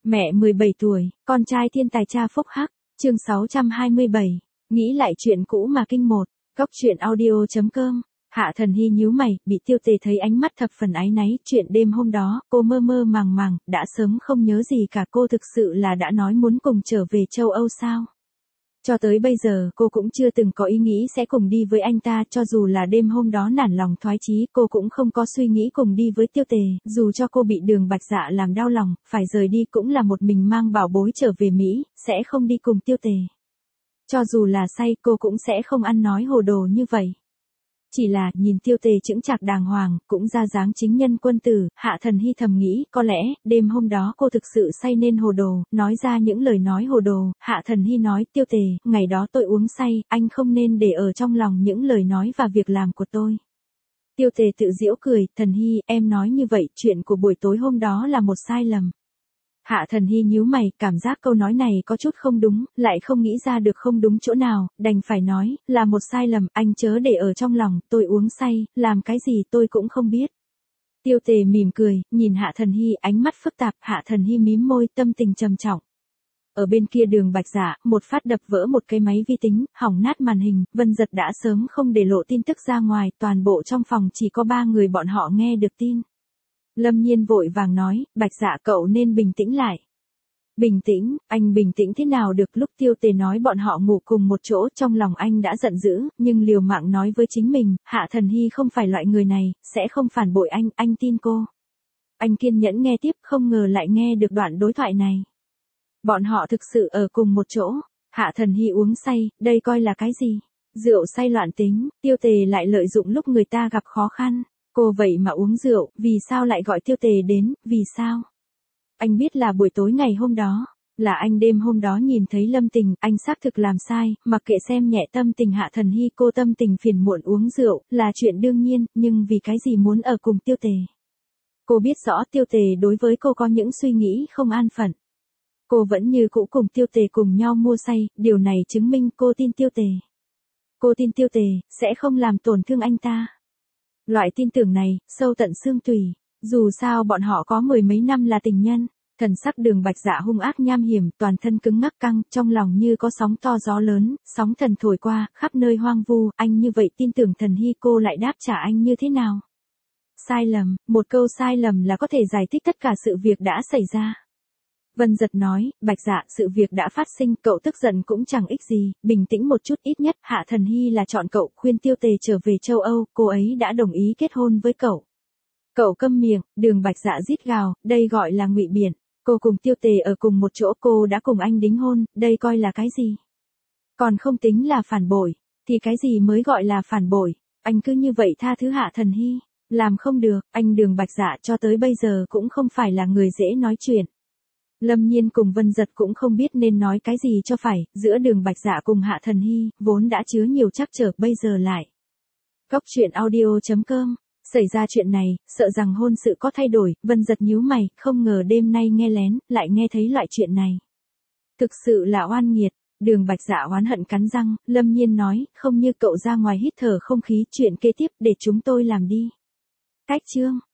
Mẹ 17 tuổi, con trai thiên tài cha phúc hắc, chương 627, nghĩ lại chuyện cũ mà kinh một, góc truyện audio.com. Hạ Thần Hy nhíu mày, bị Tiêu Tề thấy ánh mắt thập phần áy náy, chuyện đêm hôm đó, cô mơ mơ màng màng, đã sớm không nhớ gì cả, cô thực sự là đã nói muốn cùng trở về châu Âu sao? Cho tới bây giờ cô cũng chưa từng có ý nghĩ sẽ cùng đi với anh ta, cho dù là đêm hôm đó nản lòng thoái chí, cô cũng không có suy nghĩ cùng đi với Tiêu Tề, dù cho cô bị Đường Bạch Dạ làm đau lòng, phải rời đi cũng là một mình mang bảo bối trở về Mỹ, sẽ không đi cùng Tiêu Tề. Cho dù là say cô cũng sẽ không ăn nói hồ đồ như vậy. Chỉ là, nhìn Tiêu Tề chững chạc đàng hoàng, cũng ra dáng chính nhân quân tử, Hạ Thần Hy thầm nghĩ, có lẽ, đêm hôm đó cô thực sự say nên hồ đồ, nói ra những lời nói hồ đồ, Hạ Thần Hy nói, Tiêu Tề, ngày đó tôi uống say, anh không nên để ở trong lòng những lời nói và việc làm của tôi. Tiêu Tề tự giễu cười, Thần Hy, em nói như vậy, chuyện của buổi tối hôm đó là một sai lầm. Hạ Thần Hy nhíu mày, cảm giác câu nói này có chút không đúng, lại không nghĩ ra được không đúng chỗ nào, đành phải nói, là một sai lầm, anh chớ để ở trong lòng, tôi uống say, làm cái gì tôi cũng không biết. Tiêu Tề mỉm cười, nhìn Hạ Thần Hy, ánh mắt phức tạp, Hạ Thần Hy mím môi, tâm tình trầm trọng. Ở bên kia Đường Bạch Dạ, một phát đập vỡ một cái máy vi tính, hỏng nát màn hình, Vân Dật đã sớm không để lộ tin tức ra ngoài, toàn bộ trong phòng chỉ có 3 người bọn họ nghe được tin. Lâm Nhiên vội vàng nói, Bạch Dạ cậu nên bình tĩnh lại. Bình tĩnh, anh bình tĩnh thế nào được, lúc Tiêu Tề nói bọn họ ngủ cùng một chỗ, trong lòng anh đã giận dữ, nhưng liều mạng nói với chính mình, Hạ Thần Hy không phải loại người này, sẽ không phản bội anh tin cô. Anh kiên nhẫn nghe tiếp, không ngờ lại nghe được đoạn đối thoại này. Bọn họ thực sự ở cùng một chỗ, Hạ Thần Hy uống say, đây coi là cái gì? Rượu say loạn tính, Tiêu Tề lại lợi dụng lúc người ta gặp khó khăn. Cô vậy mà uống rượu, vì sao lại gọi Tiêu Tề đến, vì sao? Anh biết là buổi tối ngày hôm đó, là anh đêm hôm đó nhìn thấy Lâm Tình, anh xác thực làm sai, mặc kệ xem nhẹ tâm tình Hạ Thần Hy, cô tâm tình phiền muộn uống rượu, là chuyện đương nhiên, nhưng vì cái gì muốn ở cùng Tiêu Tề? Cô biết rõ Tiêu Tề đối với cô có những suy nghĩ không an phận. Cô vẫn như cũ cùng Tiêu Tề cùng nhau mua say, điều này chứng minh cô tin Tiêu Tề. Cô tin Tiêu Tề, sẽ không làm tổn thương anh ta. Loại tin tưởng này, sâu tận xương tủy, dù sao bọn họ có mười mấy năm là tình nhân, thần sắc Đường Bạch Dạ hung ác nham hiểm, toàn thân cứng ngắc căng, trong lòng như có sóng to gió lớn, sóng thần thổi qua, khắp nơi hoang vu, anh như vậy tin tưởng Thần Hy, cô lại đáp trả anh như thế nào? Sai lầm, một câu sai lầm là có thể giải thích tất cả sự việc đã xảy ra. Vân Dật nói, Bạch Dạ, sự việc đã phát sinh, cậu tức giận cũng chẳng ích gì, bình tĩnh một chút, ít nhất Hạ Thần Hy là chọn cậu, khuyên Tiêu Tề trở về châu Âu, cô ấy đã đồng ý kết hôn với cậu. Cậu câm miệng, Đường Bạch Dạ rít gào, đây gọi là ngụy biện, cô cùng Tiêu Tề ở cùng một chỗ, cô đã cùng anh đính hôn, đây coi là cái gì? Còn không tính là phản bội, thì cái gì mới gọi là phản bội, anh cứ như vậy tha thứ Hạ Thần Hy, làm không được, anh Đường Bạch Dạ cho tới bây giờ cũng không phải là người dễ nói chuyện. Lâm Nhiên cùng Vân Dật cũng không biết nên nói cái gì cho phải, giữa Đường Bạch Dạ cùng Hạ Thần Hy, vốn đã chứa nhiều trắc trở, bây giờ lại. Góc truyện audio.com, xảy ra chuyện này, sợ rằng hôn sự có thay đổi, Vân Dật nhíu mày, không ngờ đêm nay nghe lén, lại nghe thấy loại chuyện này. Thực sự là oan nghiệt, Đường Bạch Dạ oán hận cắn răng, Lâm Nhiên nói, không như cậu ra ngoài hít thở không khí, chuyện kế tiếp để chúng tôi làm đi. Cách chương.